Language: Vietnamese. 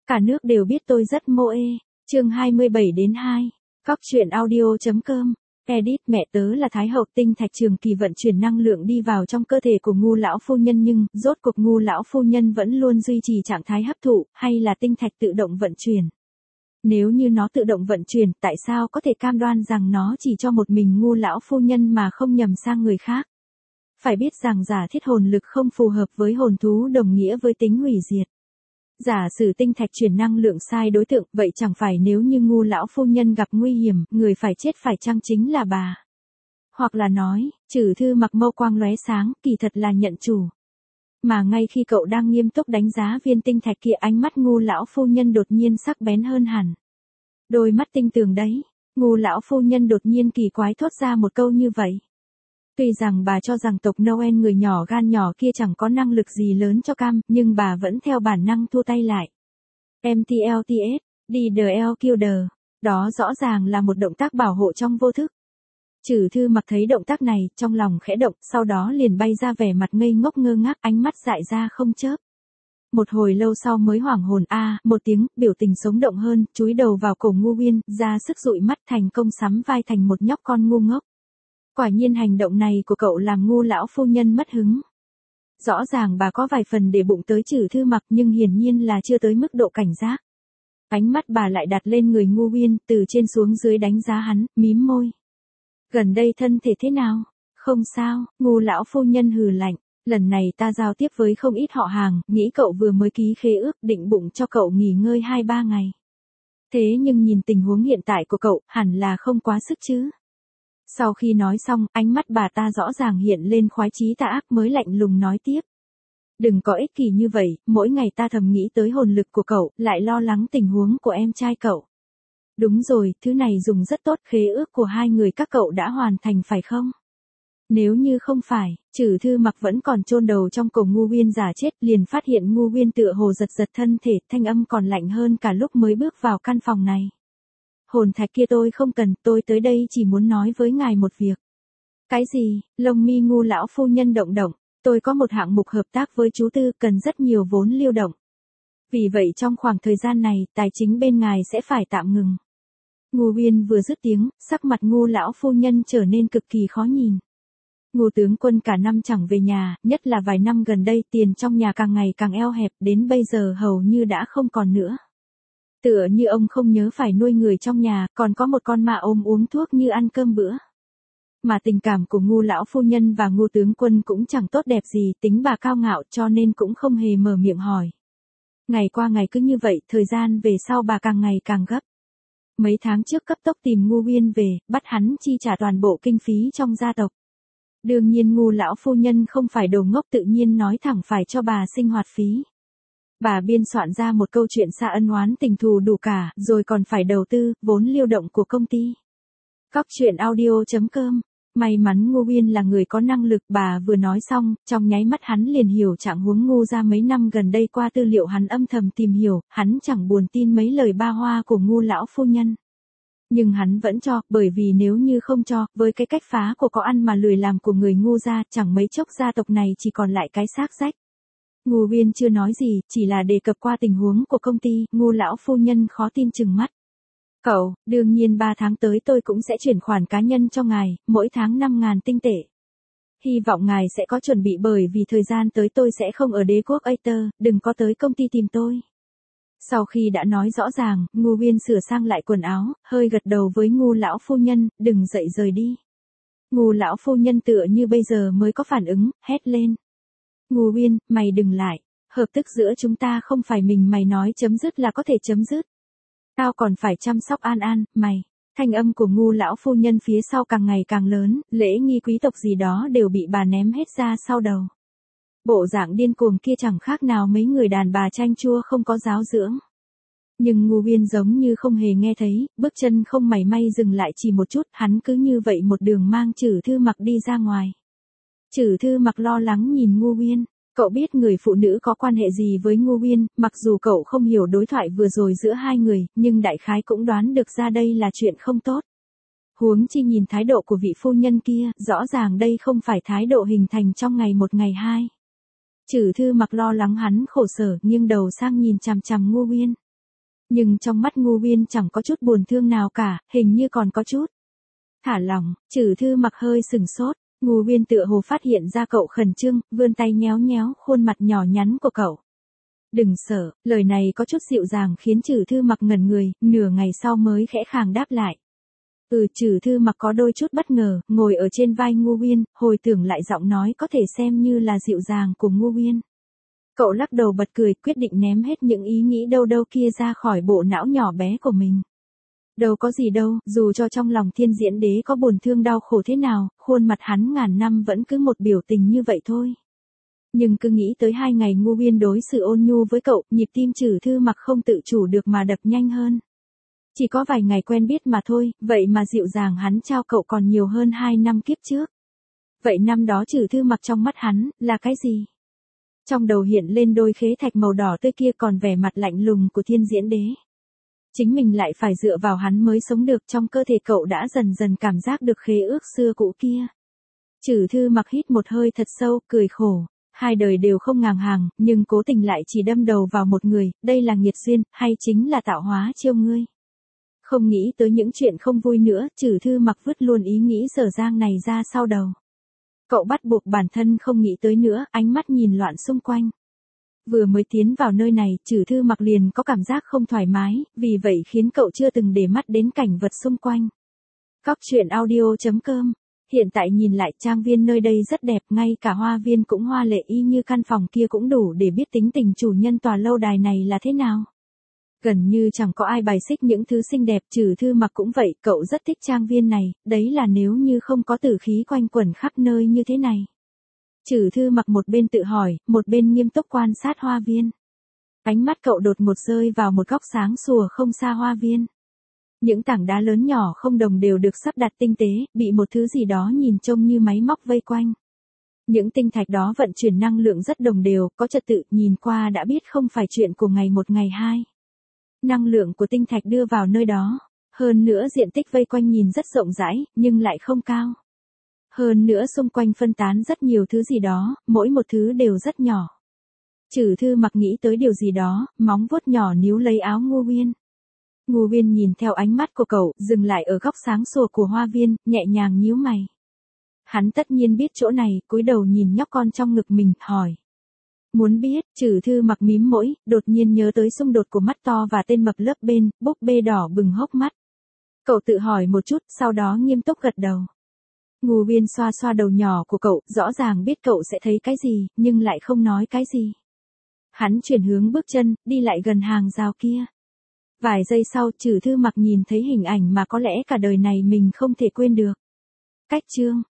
Cả nước đều biết tôi rất mô ê. Chương 27-2. Cóc truyện audio.com. Edit. Mẹ tớ là Thái hậu tinh thạch trường kỳ vận chuyển năng lượng đi vào trong cơ thể của Ngu lão phu nhân, nhưng rốt cuộc Ngu lão phu nhân vẫn luôn duy trì trạng thái hấp thụ, hay là tinh thạch tự động vận chuyển? Nếu như nó tự động vận chuyển, tại sao có thể cam đoan rằng nó chỉ cho một mình Ngu lão phu nhân mà không nhầm sang người khác? Phải biết rằng giả thiết hồn lực không phù hợp với hồn thú đồng nghĩa với tính hủy diệt. Giả sử tinh thạch truyền năng lượng sai đối tượng, vậy chẳng phải nếu như Ngu lão phu nhân gặp nguy hiểm, người phải chết phải chăng chính là bà? Hoặc là nói, Trử Thư Mặc mâu quang lóe sáng, kỳ thật là nhận chủ. Mà ngay khi cậu đang nghiêm túc đánh giá viên tinh thạch kia, ánh mắt Ngu lão phu nhân đột nhiên sắc bén hơn hẳn. Đôi mắt tinh tường đấy. Ngu lão phu nhân đột nhiên kỳ quái thốt ra một câu như vậy. Tuy rằng bà cho rằng tộc Noel người nhỏ gan nhỏ kia chẳng có năng lực gì lớn cho cam, nhưng bà vẫn theo bản năng thua tay lại. MTLTS, DDLQD, đó rõ ràng là một động tác bảo hộ trong vô thức. Trử Thư Mặc thấy động tác này, trong lòng khẽ động, sau đó liền bay ra vẻ mặt ngây ngốc ngơ ngác, ánh mắt dại ra không chớp. Một hồi lâu sau mới hoảng hồn một tiếng, biểu tình sống động hơn, chúi đầu vào cổ Ngu Uyên, ra sức dụi mắt, thành công sắm vai thành một nhóc con ngu ngốc. Quả nhiên hành động này của cậu làm Ngu lão phu nhân mất hứng. Rõ ràng bà có vài phần để bụng tới Trử Thư Mặc, nhưng hiển nhiên là chưa tới mức độ cảnh giác. Ánh mắt bà lại đặt lên người Ngu Uyên, từ trên xuống dưới đánh giá hắn, mím môi. Gần đây thân thể thế nào? Không sao. Ngu lão phu nhân hừ lạnh. Lần này ta giao tiếp với không ít họ hàng, nghĩ cậu vừa mới ký khế ước, định bụng cho cậu nghỉ ngơi 2-3 ngày. Thế nhưng nhìn tình huống hiện tại của cậu, hẳn là không quá sức chứ. Sau khi nói xong, ánh mắt bà ta rõ ràng hiện lên khoái chí tà ác, mới lạnh lùng nói tiếp. Đừng có ích kỷ như vậy, mỗi ngày ta thầm nghĩ tới hồn lực của cậu, lại lo lắng tình huống của em trai cậu. Đúng rồi, thứ này dùng rất tốt, khế ước của hai người các cậu đã hoàn thành phải không? Nếu như không phải, Trử Thư Mặc vẫn còn chôn đầu trong cổ Ngu Uyên giả chết, liền phát hiện Ngu Uyên tựa hồ giật giật thân thể, thanh âm còn lạnh hơn cả lúc mới bước vào căn phòng này. Hồn thạch kia tôi không cần, tôi tới đây chỉ muốn nói với ngài một việc. Cái gì? Lông mi Ngu lão phu nhân động động. Tôi có một hạng mục hợp tác với chú Tư, cần rất nhiều vốn lưu động. Vì vậy trong khoảng thời gian này, tài chính bên ngài sẽ phải tạm ngừng. Ngu Uyên vừa dứt tiếng, sắc mặt Ngu lão phu nhân trở nên cực kỳ khó nhìn. Ngu tướng quân cả năm chẳng về nhà, nhất là vài năm gần đây tiền trong nhà càng ngày càng eo hẹp, đến bây giờ hầu như đã không còn nữa. Tựa như ông không nhớ phải nuôi người trong nhà, còn có một con ma ôm uống thuốc như ăn cơm bữa. Mà tình cảm của Ngu lão phu nhân và Ngu tướng quân cũng chẳng tốt đẹp gì, tính bà cao ngạo cho nên cũng không hề mở miệng hỏi. Ngày qua ngày cứ như vậy, thời gian về sau bà càng ngày càng gấp. Mấy tháng trước cấp tốc tìm Ngu Uyên về, bắt hắn chi trả toàn bộ kinh phí trong gia tộc. Đương nhiên Ngu lão phu nhân không phải đồ ngốc, tự nhiên nói thẳng phải cho bà sinh hoạt phí. Bà biên soạn ra một câu chuyện xa ân oán tình thù đủ cả, rồi còn phải đầu tư, vốn lưu động của công ty. Cóc truyện audio.com. May mắn Ngu Uyên là người có năng lực, bà vừa nói xong, trong nháy mắt hắn liền hiểu trạng huống Ngu ra mấy năm gần đây. Qua tư liệu hắn âm thầm tìm hiểu, hắn chẳng buồn tin mấy lời ba hoa của Ngu lão phu nhân. Nhưng hắn vẫn cho, bởi vì nếu như không cho, với cái cách phá của có ăn mà lười làm của người Ngu ra, chẳng mấy chốc gia tộc này chỉ còn lại cái xác rách. Ngu Uyên chưa nói gì, chỉ là đề cập qua tình huống của công ty. Ngu lão phu nhân khó tin trừng mắt. Cậu, đương nhiên 3 tháng tới tôi cũng sẽ chuyển khoản cá nhân cho ngài, mỗi tháng 5.000 tinh tệ. Hy vọng ngài sẽ có chuẩn bị, bởi vì thời gian tới tôi sẽ không ở đế quốc Aether, đừng có tới công ty tìm tôi. Sau khi đã nói rõ ràng, Ngu Uyên sửa sang lại quần áo, hơi gật đầu với Ngu lão phu nhân, đừng dậy rời đi. Ngu lão phu nhân tựa như bây giờ mới có phản ứng, hét lên. Ngu Uyên, mày đừng lại, hợp tức giữa chúng ta không phải mình mày nói chấm dứt là có thể chấm dứt. Tao còn phải chăm sóc An An, mày. Thanh âm của Ngu lão phu nhân phía sau càng ngày càng lớn, lễ nghi quý tộc gì đó đều bị bà ném hết ra sau đầu. Bộ dạng điên cuồng kia chẳng khác nào mấy người đàn bà chanh chua không có giáo dưỡng. Nhưng Ngu Uyên giống như không hề nghe thấy, bước chân không mảy may dừng lại chỉ một chút, hắn cứ như vậy một đường mang Trử Thư Mặc đi ra ngoài. Trử Thư Mặc lo lắng nhìn Ngu Uyên. Cậu biết người phụ nữ có quan hệ gì với Ngu Uyên, mặc dù cậu không hiểu đối thoại vừa rồi giữa hai người, nhưng đại khái cũng đoán được ra đây là chuyện không tốt. Huống chi nhìn thái độ của vị phu nhân kia, rõ ràng đây không phải thái độ hình thành trong ngày một ngày hai. Trử Thư Mặc lo lắng hắn khổ sở, nghiêng đầu sang nhìn chằm chằm Ngu Uyên. Nhưng trong mắt Ngô Uyên chẳng có chút buồn thương nào cả, hình như còn có chút thả lỏng. Trừ Thư Mặc hơi sừng sốt, Ngô Uyên tựa hồ phát hiện ra cậu khẩn trương, vươn tay nhéo nhéo khuôn mặt nhỏ nhắn của cậu. Đừng sợ, lời này có chút dịu dàng khiến Trừ Thư Mặc ngẩn người, nửa ngày sau mới khẽ khàng đáp lại. Trừ Thư Mặc có đôi chút bất ngờ, ngồi ở trên vai Ngô Uyên, hồi tưởng lại giọng nói có thể xem như là dịu dàng của Ngô Uyên. Cậu lắc đầu bật cười, quyết định ném hết những ý nghĩ đâu đâu kia ra khỏi bộ não nhỏ bé của mình. Đâu có gì đâu, dù cho trong lòng Thiên Diễn Đế có buồn thương đau khổ thế nào, khuôn mặt hắn ngàn năm vẫn cứ một biểu tình như vậy thôi. Nhưng cứ nghĩ tới 2 ngày Ngô Uyên đối xử ôn nhu với cậu, nhịp tim Trừ Thư Mặc không tự chủ được mà đập nhanh hơn. Chỉ có vài ngày quen biết mà thôi, vậy mà dịu dàng hắn trao cậu còn nhiều hơn 2 năm kiếp trước. Vậy năm đó Trừ Thư Mặc trong mắt hắn, là cái gì? Trong đầu hiện lên đôi khế thạch màu đỏ tươi kia còn vẻ mặt lạnh lùng của Thiên Diễn Đế. Chính mình lại phải dựa vào hắn mới sống được, trong cơ thể cậu đã dần dần cảm giác được khế ước xưa cũ kia. Trừ Thư Mặc hít một hơi thật sâu, cười khổ. 2 đời đều không ngang hàng, nhưng cố tình lại chỉ đâm đầu vào một người, đây là nghiệt duyên, hay chính là tạo hóa chiêu ngươi. Không nghĩ tới những chuyện không vui nữa, Trừ Thư Mặc vứt luôn ý nghĩ dở dang này ra sau đầu. Cậu bắt buộc bản thân không nghĩ tới nữa, ánh mắt nhìn loạn xung quanh. Vừa mới tiến vào nơi này, Trừ Thư Mặc liền có cảm giác không thoải mái, vì vậy khiến cậu chưa từng để mắt đến cảnh vật xung quanh. Cóc truyện audio.com. Hiện tại nhìn lại trang viên nơi đây rất đẹp, ngay cả hoa viên cũng hoa lệ y như căn phòng kia cũng đủ để biết tính tình chủ nhân tòa lâu đài này là thế nào. Gần như chẳng có ai bài xích những thứ xinh đẹp, Trừ Thư Mặc cũng vậy, cậu rất thích trang viên này, đấy là nếu như không có tử khí quanh quẩn khắp nơi như thế này. Trừ Thư Mặc một bên tự hỏi, một bên nghiêm túc quan sát hoa viên. Ánh mắt cậu đột ngột rơi vào một góc sáng sủa không xa hoa viên. Những tảng đá lớn nhỏ không đồng đều được sắp đặt tinh tế, bị một thứ gì đó nhìn trông như máy móc vây quanh. Những tinh thạch đó vận chuyển năng lượng rất đồng đều, có trật tự, nhìn qua đã biết không phải chuyện của ngày một ngày hai. Năng lượng của tinh thạch đưa vào nơi đó. Hơn nữa diện tích vây quanh nhìn rất rộng rãi, nhưng lại không cao. Hơn nữa xung quanh phân tán rất nhiều thứ gì đó, mỗi một thứ đều rất nhỏ. Trừ Thư Mặc nghĩ tới điều gì đó, móng vuốt nhỏ níu lấy áo Ngô Uyên. Ngô Uyên nhìn theo ánh mắt của cậu, dừng lại ở góc sáng sủa của hoa viên, nhẹ nhàng nhíu mày. Hắn tất nhiên biết chỗ này, cúi đầu nhìn nhóc con trong ngực mình, hỏi. Muốn biết, Trừ Thư Mặc mím mũi, đột nhiên nhớ tới xung đột của mắt to và tên mập lớp bên, búp bê đỏ bừng hốc mắt. Cậu tự hỏi một chút, sau đó nghiêm túc gật đầu. Ngô Uyên xoa xoa đầu nhỏ của cậu, rõ ràng biết cậu sẽ thấy cái gì, nhưng lại không nói cái gì. Hắn chuyển hướng bước chân, đi lại gần hàng rào kia. Vài giây sau, Trừ Thư Mặc nhìn thấy hình ảnh mà có lẽ cả đời này mình không thể quên được. Cách chương